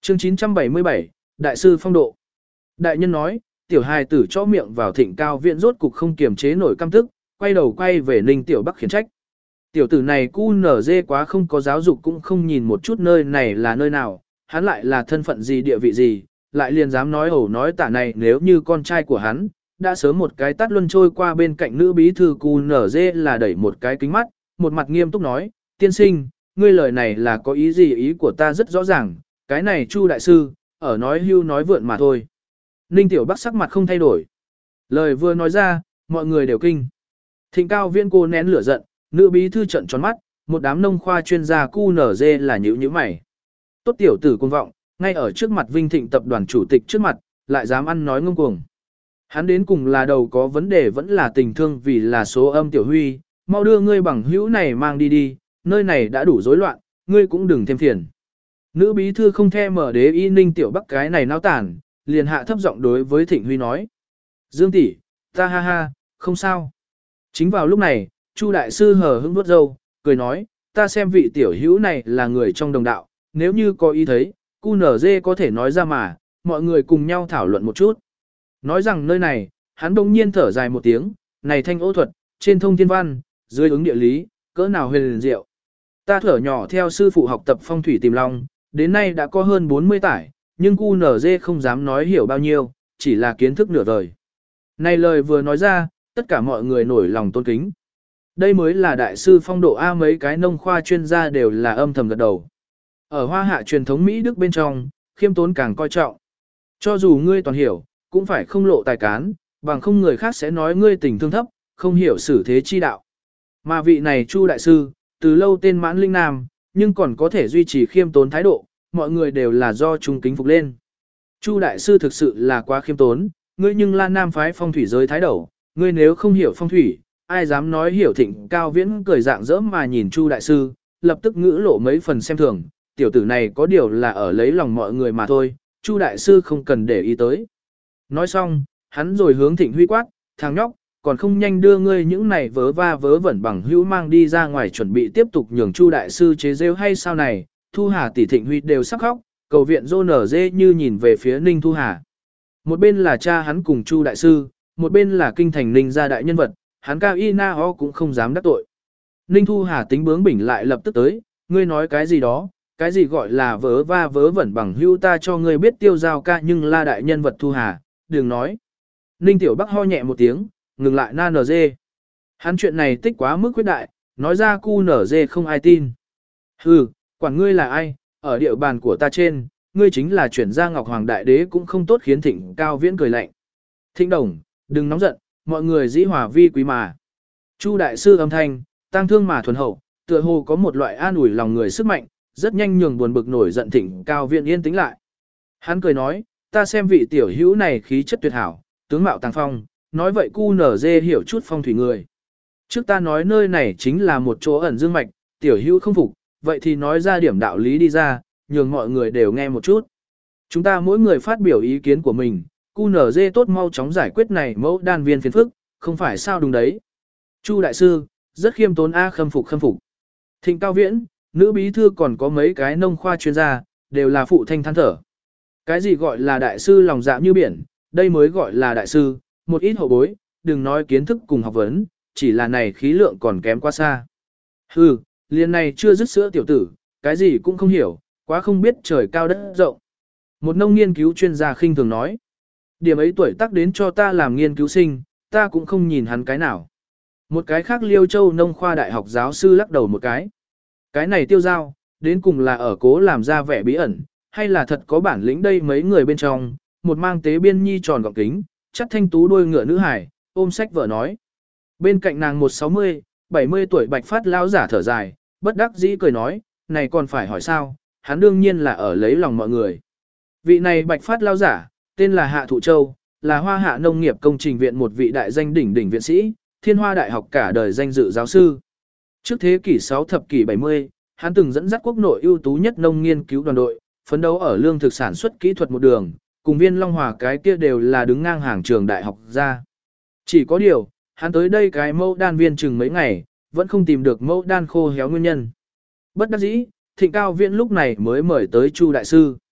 Chương 977, Đại sư phong độ. Đại nhân nói, tiểu hài tử cho miệng vào Thịnh Cao Viễn rốt cục không kiềm chế nổi căm tức, quay đầu quay về Ninh Tiểu Bắc khiển trách. Tiểu tử này cu nở dê quá không có giáo dục cũng không nhìn một chút nơi này là nơi nào, hắn lại là thân phận gì địa vị gì, lại liền dám nói ẩu nói tả này nếu như con trai của hắn, đã sớm một cái tát luân trôi qua bên cạnh nữ bí thư cu nở dê là đẩy một cái kính mắt, một mặt nghiêm túc nói, tiên sinh, ngươi lời này là có ý gì ý của ta rất rõ ràng, cái này Chu đại sư, ở nói hưu nói vượn mà thôi. Ninh Tiểu Bắc sắc mặt không thay đổi. Lời vừa nói ra, mọi người đều kinh. Thịnh Cao Viễn cô nén lửa giận, nữ bí thư trận tròn mắt, một đám nông khoa chuyên gia cu nở dê là nhữ mày. Tốt tiểu tử cuồng vọng, ngay ở trước mặt Vinh Thịnh tập đoàn chủ tịch trước mặt, lại dám ăn nói ngông cuồng. Hắn đến cùng là đầu có vấn đề vẫn là tình thương vì là số âm tiểu huy, mau đưa ngươi bằng hữu này mang đi đi, nơi này đã đủ rối loạn, ngươi cũng đừng thêm phiền. Nữ bí thư không the mở đế y Ninh Tiểu Bắc cái này náo tản, liền hạ thấp giọng đối với Thịnh Huy nói. Dương tỷ, ta ha ha, không sao. Chính vào lúc này, Chu đại sư hờ hững vuốt râu, cười nói, ta xem vị tiểu hữu này là người trong đồng đạo, nếu như có ý thấy, QNZ có thể nói ra mà, mọi người cùng nhau thảo luận một chút. Nói rằng nơi này, hắn bỗng nhiên thở dài một tiếng, này thanh ô thuật, trên thông thiên văn, dưới ứng địa lý, cỡ nào huyền liền diệu. Ta thở nhỏ theo sư phụ học tập phong thủy tìm long, đến nay đã có hơn 40 tải, nhưng QNZ không dám nói hiểu bao nhiêu, chỉ là kiến thức nửa đời. Này lời vừa nói ra, tất cả mọi người nổi lòng tôn kính. Đây mới là đại sư phong độ A, mấy cái nông khoa chuyên gia đều là âm thầm gật đầu. Ở hoa hạ truyền thống Mỹ Đức bên trong, khiêm tốn càng coi trọng. Cho dù ngươi toàn hiểu, cũng phải không lộ tài cán, bằng không người khác sẽ nói ngươi tình thương thấp, không hiểu xử thế chi đạo. Mà vị này Chu đại sư, từ lâu tên mãn linh nam, nhưng còn có thể duy trì khiêm tốn thái độ, mọi người đều là do trung kính phục lên. Chu đại sư thực sự là quá khiêm tốn, ngươi nhưng là nam phái phong thủy giới thái đầu, ngươi nếu không hiểu phong thủy, ai dám nói hiểu. Thịnh Cao Viễn cười dạng dỡ mà nhìn Chu đại sư, lập tức ngữ lộ mấy phần xem thường, tiểu tử này có điều là ở lấy lòng mọi người mà thôi, Chu đại sư không cần để ý tới. Nói xong, hắn rồi hướng Thịnh Huy quát, thằng nhóc, còn không nhanh đưa ngươi những này vớ va vớ vẩn bằng hữu mang đi ra ngoài chuẩn bị tiếp tục nhường Chu đại sư chế rêu hay sao này. Thu Hà tỷ Thịnh Huy đều sắp khóc, cầu viện rô nở dê như nhìn về phía Ninh Thu Hà. Một bên là cha hắn cùng Chu đại sư, một bên là kinh thành Ninh gia đại nhân vật, hắn cao y na ho cũng không dám đắc tội. Ninh Thu Hà tính bướng bỉnh lại lập tức tới, ngươi nói cái gì đó, cái gì gọi là vớ va vớ vẩn bằng hữu, ta cho ngươi biết Tiêu Giao ca nhưng là đại nhân vật Thu Hà, đừng nói. Ninh Tiểu Bắc ho nhẹ một tiếng, ngừng lại na nở dê. Hắn chuyện này tích quá mức quyết đại, nói ra cu nở dê không ai tin. Hừ, quản ngươi là ai, ở địa bàn của ta trên, ngươi chính là chuyển gia Ngọc Hoàng Đại Đế cũng không tốt. Khiến Thịnh Cao Viễn cười lạnh. Thịnh Đồng, đừng nóng giận, mọi người dĩ hòa vi quý mà. Chu đại sư âm thanh, tăng thương mà thuần hậu, tựa hồ có một loại an ủi lòng người sức mạnh, rất nhanh nhường buồn bực nổi giận Thịnh Cao Viễn yên tĩnh lại. Hắn cười nói, ta xem vị tiểu hữu này khí chất tuyệt hảo, tướng mạo tàng phong, nói vậy cu nở dê hiểu chút phong thủy người. Trước ta nói nơi này chính là một chỗ ẩn dương mạch, tiểu hữu không phục, vậy thì nói ra điểm đạo lý đi ra, nhường mọi người đều nghe một chút. Chúng ta mỗi người phát biểu ý kiến của mình, QNZ tốt mau chóng giải quyết này mẫu đan viên phiền phức, không phải sao đúng đấy. Chu đại sư, rất khiêm tốn a, khâm phục. Thịnh Cao Viễn, nữ bí thư còn có mấy cái nông khoa chuyên gia, đều là phụ thanh than thở. Cái gì gọi là đại sư lòng dạ như biển, đây mới gọi là đại sư, một ít hậu bối, đừng nói kiến thức cùng học vấn, chỉ là này khí lượng còn kém quá xa. Hừ, liền này chưa dứt sữa tiểu tử, cái gì cũng không hiểu, quá không biết trời cao đất rộng. Một nông nghiên cứu chuyên gia khinh thường nói. Điểm ấy tuổi tác đến cho ta làm nghiên cứu sinh, ta cũng không nhìn hắn cái nào. Một cái khác Liêu Châu nông khoa đại học giáo sư lắc đầu một cái. Cái này Tiêu Giao, đến cùng là ở cố làm ra vẻ bí ẩn, hay là thật có bản lĩnh đây. Mấy người bên trong, một mang tế biên nhi tròn gọng kính, chắc thanh tú đôi ngựa nữ hải, ôm sách vợ nói. Bên cạnh nàng 160, 70 tuổi bạch phát lão giả thở dài, bất đắc dĩ cười nói, này còn phải hỏi sao, hắn đương nhiên là ở lấy lòng mọi người. Vị này bạch phát lão giả, tên là Hạ Thụ Châu, là Hoa Hạ Nông nghiệp Công trình viện một vị đại danh đỉnh viện sĩ, Thiên Hoa Đại học cả đời danh dự giáo sư. Trước thế kỷ 6 thập kỷ 70, hắn từng dẫn dắt quốc nội ưu tú nhất nông nghiên cứu đoàn đội, phấn đấu ở lương thực sản xuất kỹ thuật một đường, cùng Viên Long Hòa cái kia đều là đứng ngang hàng trường đại học ra. Chỉ có điều, hắn tới đây cái mẫu đan viên chừng mấy ngày, vẫn không tìm được mẫu đan khô héo nguyên nhân. Bất đắc dĩ, Thịnh Cao Viễn lúc này mới mời tới Chu đại sư.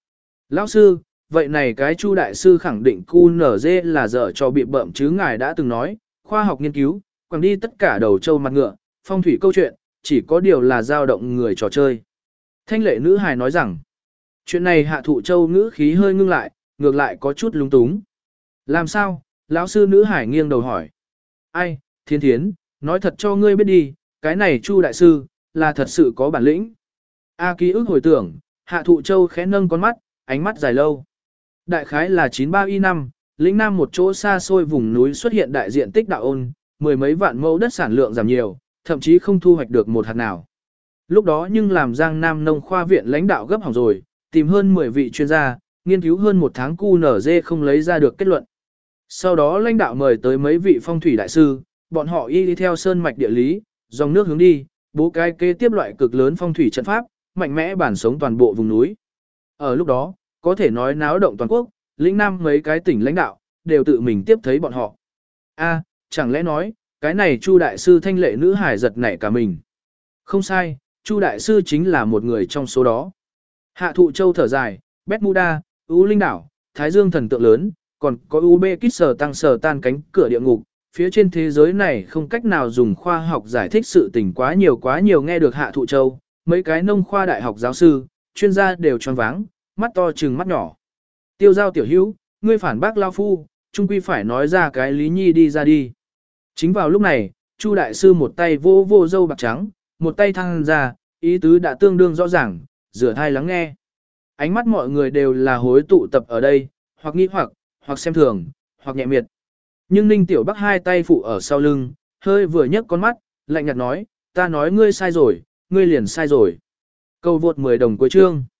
Lão sư, vậy này cái Chu đại sư khẳng định QNZ là dở cho bị bợm chứ ngài đã từng nói, khoa học nghiên cứu, quẳng đi tất cả đầu trâu mặt ngựa, phong thủy câu chuyện, chỉ có điều là dao động người trò chơi. Thanh lệ nữ hài nói rằng, chuyện này Hạ Thụ Châu ngữ khí hơi ngưng lại, ngược lại có chút lung túng. Làm sao? Lão sư nữ hải nghiêng đầu hỏi. Ai, Thiên Thiến, nói thật cho ngươi biết đi, cái này Chu đại sư, là thật sự có bản lĩnh. A ký ức hồi tưởng, Hạ Thụ Châu khẽ nâng con mắt, ánh mắt dài lâu. Đại khái là 93Y năm, lĩnh nam một chỗ xa xôi vùng núi xuất hiện đại diện tích đạo ôn, mười mấy vạn mẫu đất sản lượng giảm nhiều, thậm chí không thu hoạch được một hạt nào. Lúc đó nhưng làm Giang Nam Nông khoa viện lãnh đạo gấp hỏng rồi, tìm hơn 10 vị chuyên gia, nghiên cứu hơn một tháng QNZ không lấy ra được kết luận. Sau đó lãnh đạo mời tới mấy vị phong thủy đại sư, bọn họ y đi theo sơn mạch địa lý, dòng nước hướng đi, bố cái kế tiếp loại cực lớn phong thủy trận pháp, mạnh mẽ bản sống toàn bộ vùng núi. Ở lúc đó, có thể nói náo động toàn quốc, lĩnh nam mấy cái tỉnh lãnh đạo, đều tự mình tiếp thấy bọn họ. A, chẳng lẽ nói, cái này Chu đại sư thanh lệ nữ hải giật nảy cả mình. Không sai, Chu đại sư chính là một người trong số đó. Hạ Thụ Châu thở dài, Bermuda, U Linh đảo, Thái Dương thần tượng lớn, còn có Uzbekistan sờ tan cánh cửa địa ngục, phía trên thế giới này không cách nào dùng khoa học giải thích sự tình quá nhiều nghe được Hạ Thụ Châu, mấy cái nông khoa đại học giáo sư, chuyên gia đều choáng váng, mắt to trừng mắt nhỏ. Tiêu Giao tiểu hữu, ngươi phản bác lao phu, chung quy phải nói ra cái lý nhi đi ra đi. Chính vào lúc này, Chu đại sư một tay vô vô dâu bạc trắng, một tay thăng ra, ý tứ đã tương đương rõ ràng, rửa thai lắng nghe. Ánh mắt mọi người đều là hối tụ tập ở đây, hoặc nghi hoặc xem thường, hoặc nhẹ miệt. Nhưng Ninh Tiểu Bắc hai tay phụ ở sau lưng, hơi vừa nhấc con mắt, lạnh nhạt nói, ta nói ngươi sai rồi, ngươi liền sai rồi. Câu vượt 10 đồng cuối chương.